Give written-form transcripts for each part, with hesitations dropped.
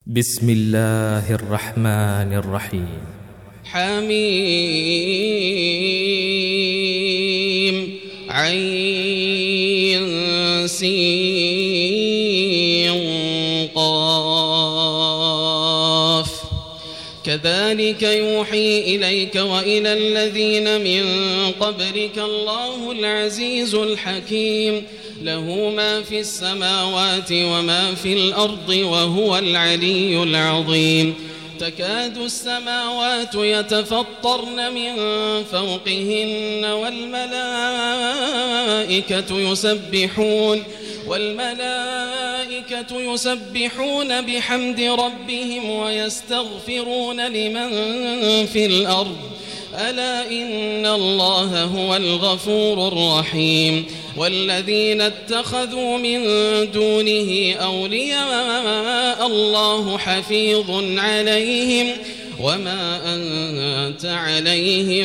بسم الله الرحمن الرحيم. حميم عين سين قاف كذلك يوحي إليك وإلى الذين من قبلك الله العزيز الحكيم له ما في السماوات وما في الأرض وهو العلي العظيم. تكاد السماوات يتفطرن من فوقهن والملائكة يسبحون بحمد ربهم ويستغفرون لمن في الأرض ألا إن الله هو الغفور الرحيم. والذين اتخذوا من دونه أولياء الله حفيظ عليهم وما أنت عليهم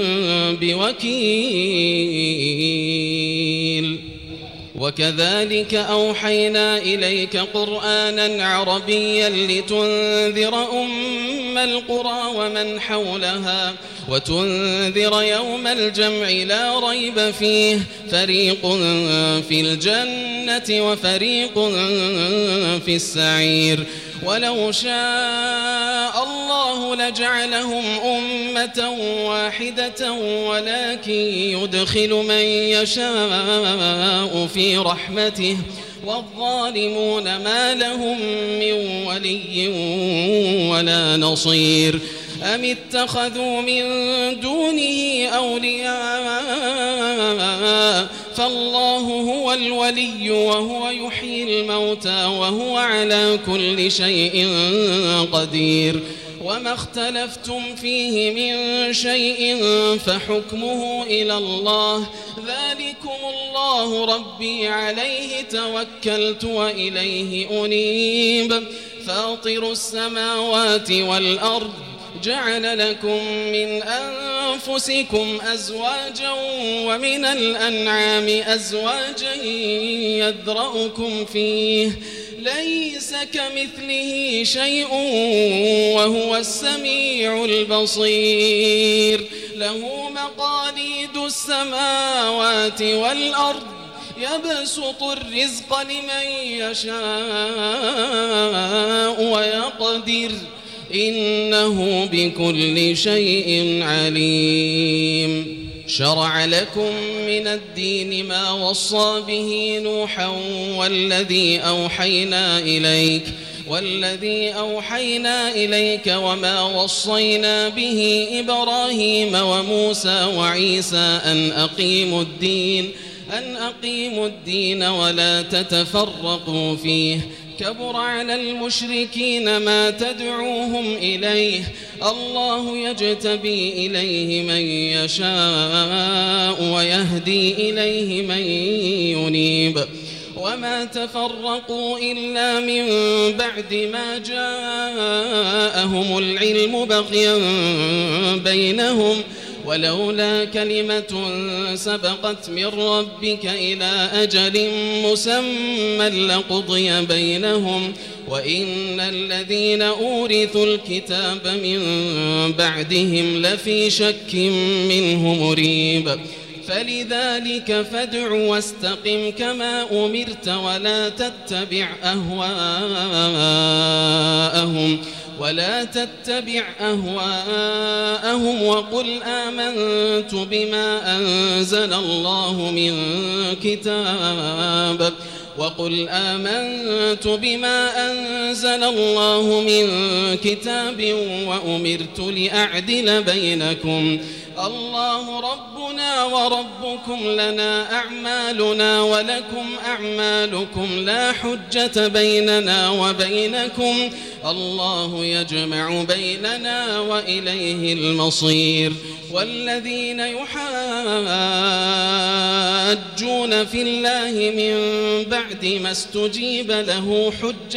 بوكيل. وكذلك أوحينا إليك قرآنا عربيا لتنذر أم القرى ومن حولها وتنذر يوم الجمع لا ريب فيه فريق في الجنة وفريق في السعير. ولو شاء الله لجعلهم أمة واحدة ولكن يدخل من يشاء في رحمته والظالمون ما لهم من ولي ولا نصير. أم اتخذوا من دونه أولياء فالله هو الولي وهو يحيي الموتى وهو على كل شيء قدير. وما اختلفتم فيه من شيء فحكمه إلى الله ذلكم الله ربي عليه توكلت وإليه أنيب. فاطر السماوات والأرض جعل لكم من أنفسكم أزواجا ومن الأنعام أزواجا يذرأكم فيه ليس كمثله شيء وهو السميع البصير. له مقاليد السماوات والأرض يبسط الرزق لمن يشاء ويقدر إنه بكل شيء عليم. شرع لكم من الدين ما وصى به نوحا والذي أوحينا إليك وما وصينا به إبراهيم وموسى وعيسى أن أقيموا الدين ولا تتفرقوا فيه كبر على المشركين ما تدعوهم إليه الله يجتبي إليه من يشاء ويهدي إليه من ينيب. وما تفرقوا إلا من بعد ما جاءهم العلم بغيا بينهم ولولا كلمة سبقت من ربك إلى أجل مسمى لقضي بينهم وإن الذين أورثوا الكتاب من بعدهم لفي شك منه مريب. فلذلك فادع واستقم كما أمرت ولا تتبع أهواءهم وقل آمنت بما أنزل الله من كتاب وأمرت لأعدل بينكم الله ربنا وربكم لنا أعمالنا ولكم أعمالكم لا حجة بيننا وبينكم الله يجمع بيننا وإليه المصير. والذين يحاجون في الله من بعد ما استجيب له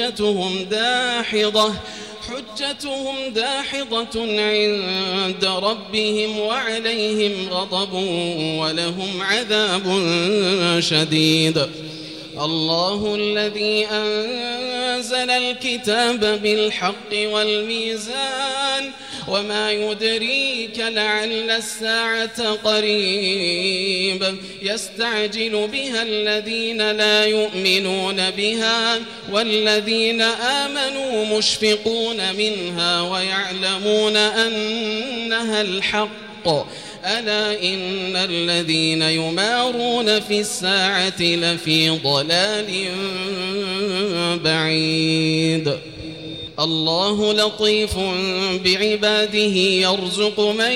حجتهم داحضة عند ربهم وعليهم غضب ولهم عذاب شديد. الله الذي أنزل الكتاب بالحق والميزان وما يدريك لعل الساعة قريب يستعجل بها الذين لا يؤمنون بها والذين آمنوا مشفقون منها ويعلمون أنها الحق ألا إن الذين يمارون في الساعة لفي ضلال بعيد الله لطيف بعباده يرزق من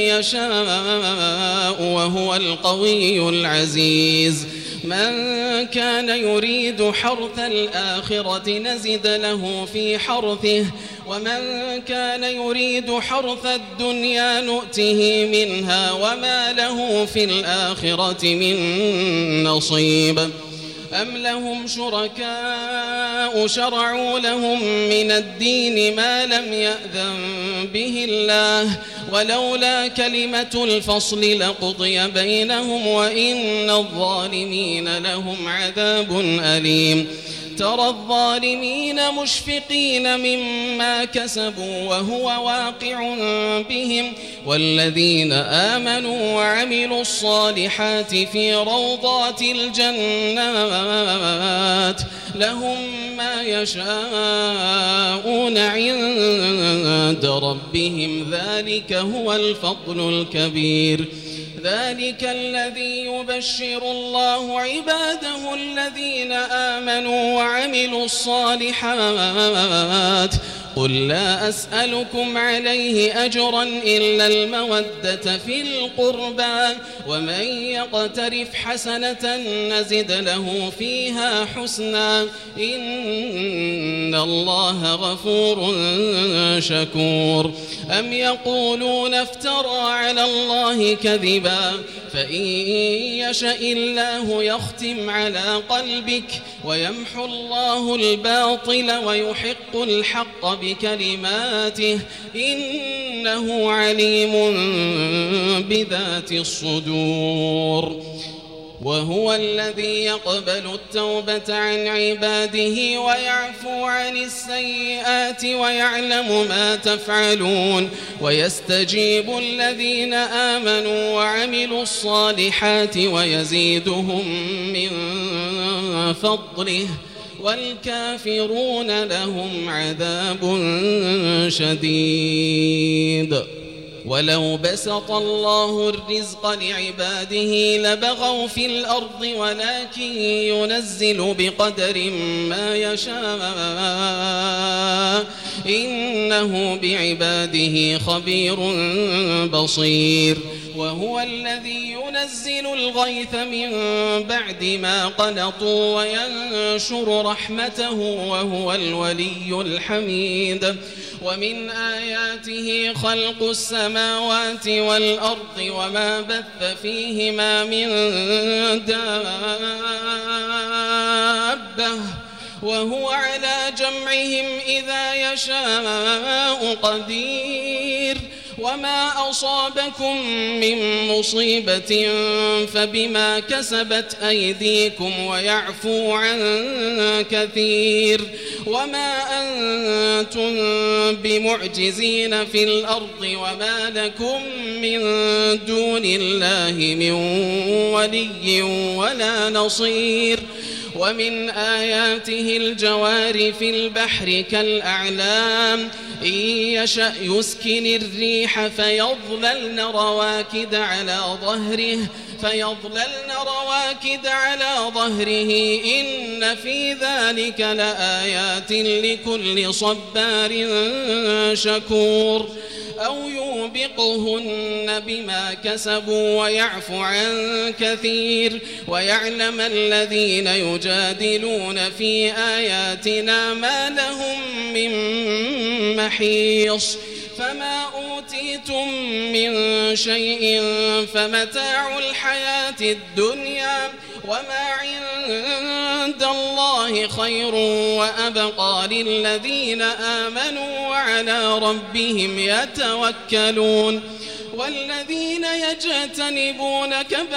يشاء وهو القوي العزيز من كان يريد حرث الآخرة نزد له في حرثه ومن كان يريد حرث الدنيا نؤته منها وما له في الآخرة من نصيب أم لهم شركاء شرعوا لهم من الدين ما لم يأذن به الله ولولا كلمة الفصل لقضي بينهم وإن الظالمين لهم عذاب أليم ترى الظالمين مشفقين مما كسبوا وهو واقع بهم والذين آمنوا وعملوا الصالحات في روضات الجنات لهم ما يشاءون عند ربهم ذلك هو الفضل الكبير ذلك الذي يبشر الله عباده الذين آمنوا وعملوا الصالحات قل لا أسألكم عليه أجرا إلا المودة في القربى ومن يقترف حسنة نزد له فيها حسنا إن الله غفور شكور أم يقولون افترى على الله كذبا فإن يشأ الله يختم على قلبك ويمحو الله الباطل ويحق الحق بكلماته إنه عليم بذات الصدور وهو الذي يقبل التوبة عن عباده ويعفو عن السيئات ويعلم ما تفعلون ويستجيب الذين آمنوا وعملوا الصالحات ويزيدهم من فضله والكافرون لهم عذاب شديد ولو بسط الله الرزق لعباده لبغوا في الأرض ولكن ينزل بقدر ما يشاء إنه بعباده خبير بصير وهو الذي ينزل الغيث من بعد ما قنطوا وينشر رحمته وهو الولي الحميد ومن آياته خلق السماوات والأرض وما بث فيهما من دابة وهو على جمعهم إذا يشاء قدير وما أصابكم من مصيبة فبما كسبت أيديكم ويعفو عن كثير وما أنتم بمعجزين في الأرض وما لكم من دون الله من ولي ولا نصير ومن آياته الجوار في البحر كالأعلام إن يشأ يسكن الريح فيظللن رواكد على ظهره إن في ذلك لآيات لكل صبار شكور أو يوبقهن بما كسبوا ويعفو عن كثير ويعلم الذين يجادلون في آياتنا ما لهم من محيص فما أوتيتم من شيء فمتاع الحياة الدنيا وما عند الله خير وأبقى للذين آمنوا وعلى ربهم يتوكلون والذين يجتنبون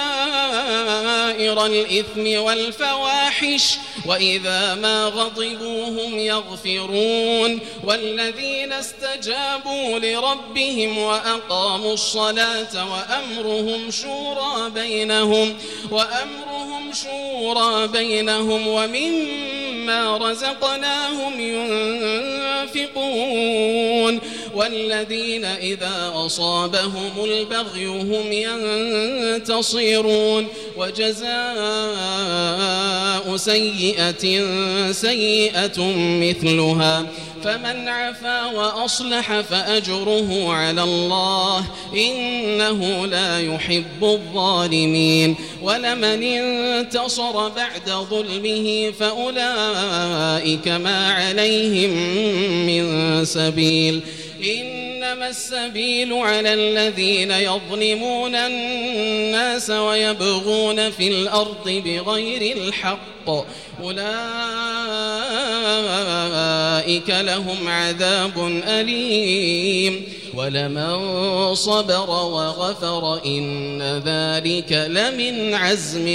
كبائر الإثم والفواحش وإذا ما غضبوا هم يغفرون والذين استجابوا لربهم وأقاموا الصلاة وأمرهم شورى بينهم ومما رزقناهم ينفقون والذين إذا أصابهم البغي هم ينتصرون وجزاء سيئة مثلها فمن عفا وأصلح فأجره على الله إنه لا يحب الظالمين ولمن انتصر بعد ظلمه فأولئك ما عليهم من سبيل إنما السبيل على الذين يظلمون الناس ويبغون في الأرض بغير الحق أولئك لهم عذاب أليم ولمن صبر وغفر إن ذلك لمن عزم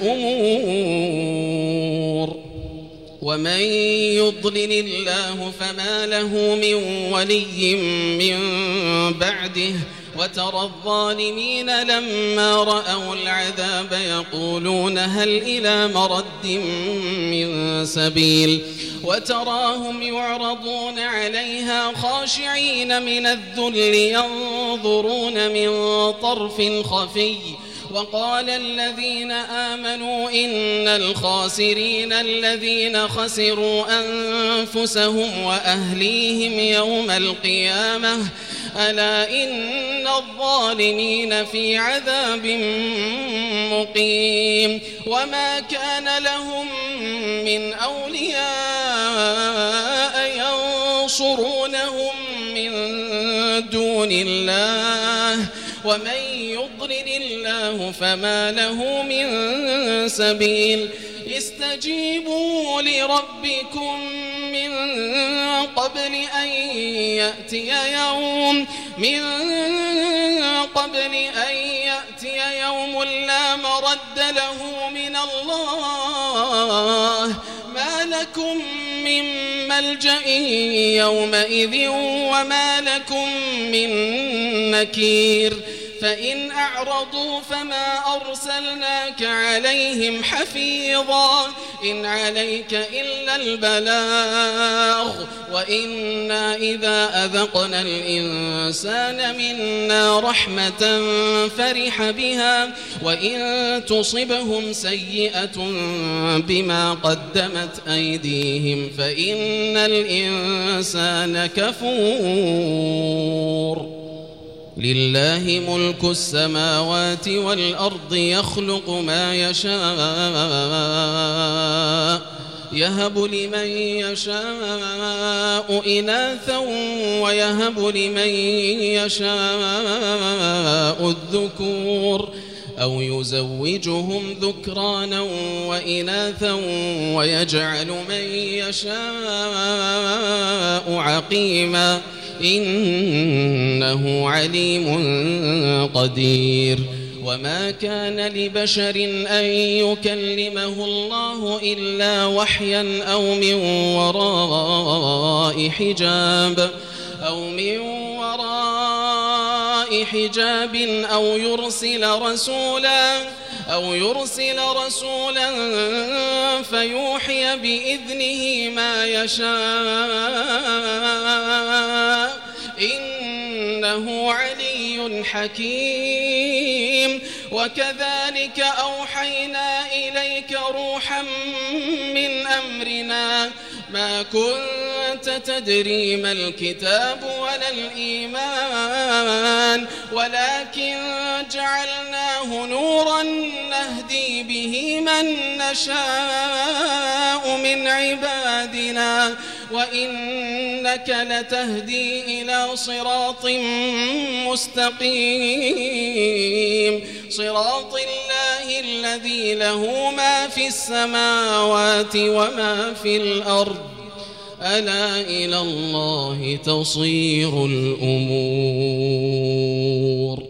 الأمور ومن يضلل الله فما له من ولي من بعده وترى الظالمين لما رأوا العذاب يقولون هل إلى مرد من سبيل وتراهم يعرضون عليها خاشعين من الذل ينظرون من طرف خفي وقال الذين آمنوا إن الخاسرين الذين خسروا أنفسهم وأهليهم يوم القيامة ألا إن الظالمين في عذاب مقيم وما كان لهم من أولياء ينصرونهم من دون الله ومن يضلل الله فما له من سبيل استجيبوا لربكم من قبل أن يأتي يوم لا مرد له من الله ما لكم من ملجأ يومئذ وما لكم من نكير فإن أعرضوا فما أرسلناك عليهم حفيظا إن عليك إلا البلاغ وإنا إذا أذقنا الإنسان منا رحمة فرح بها وإن تصبهم سيئة بما قدمت أيديهم فإن الإنسان كفور لله ملك السماوات والأرض يخلق ما يشاء يهب لمن يشاء إناثا ويهب لمن يشاء الذكور أو يزوجهم ذكرانا وإناثا ويجعل من يشاء عقيما إنه عليم قدير وما كان لبشر أن يكلمه الله إلا وحيا أو من وراء حجاب أو يرسل رسولا فيوحي بإذنه ما يشاء إنه علي حكيم وكذلك أوحينا إليك روحا من أمرنا ما كنت تدري ما الكتاب ولا الإيمان ولكن جعلناه نورا نهدي به من نشاء من عبادنا وإنك لتهدي إلى صراط مستقيم صراط الله الذي له ما في السماوات وما في الأرض ألا إلى الله تصير الأمور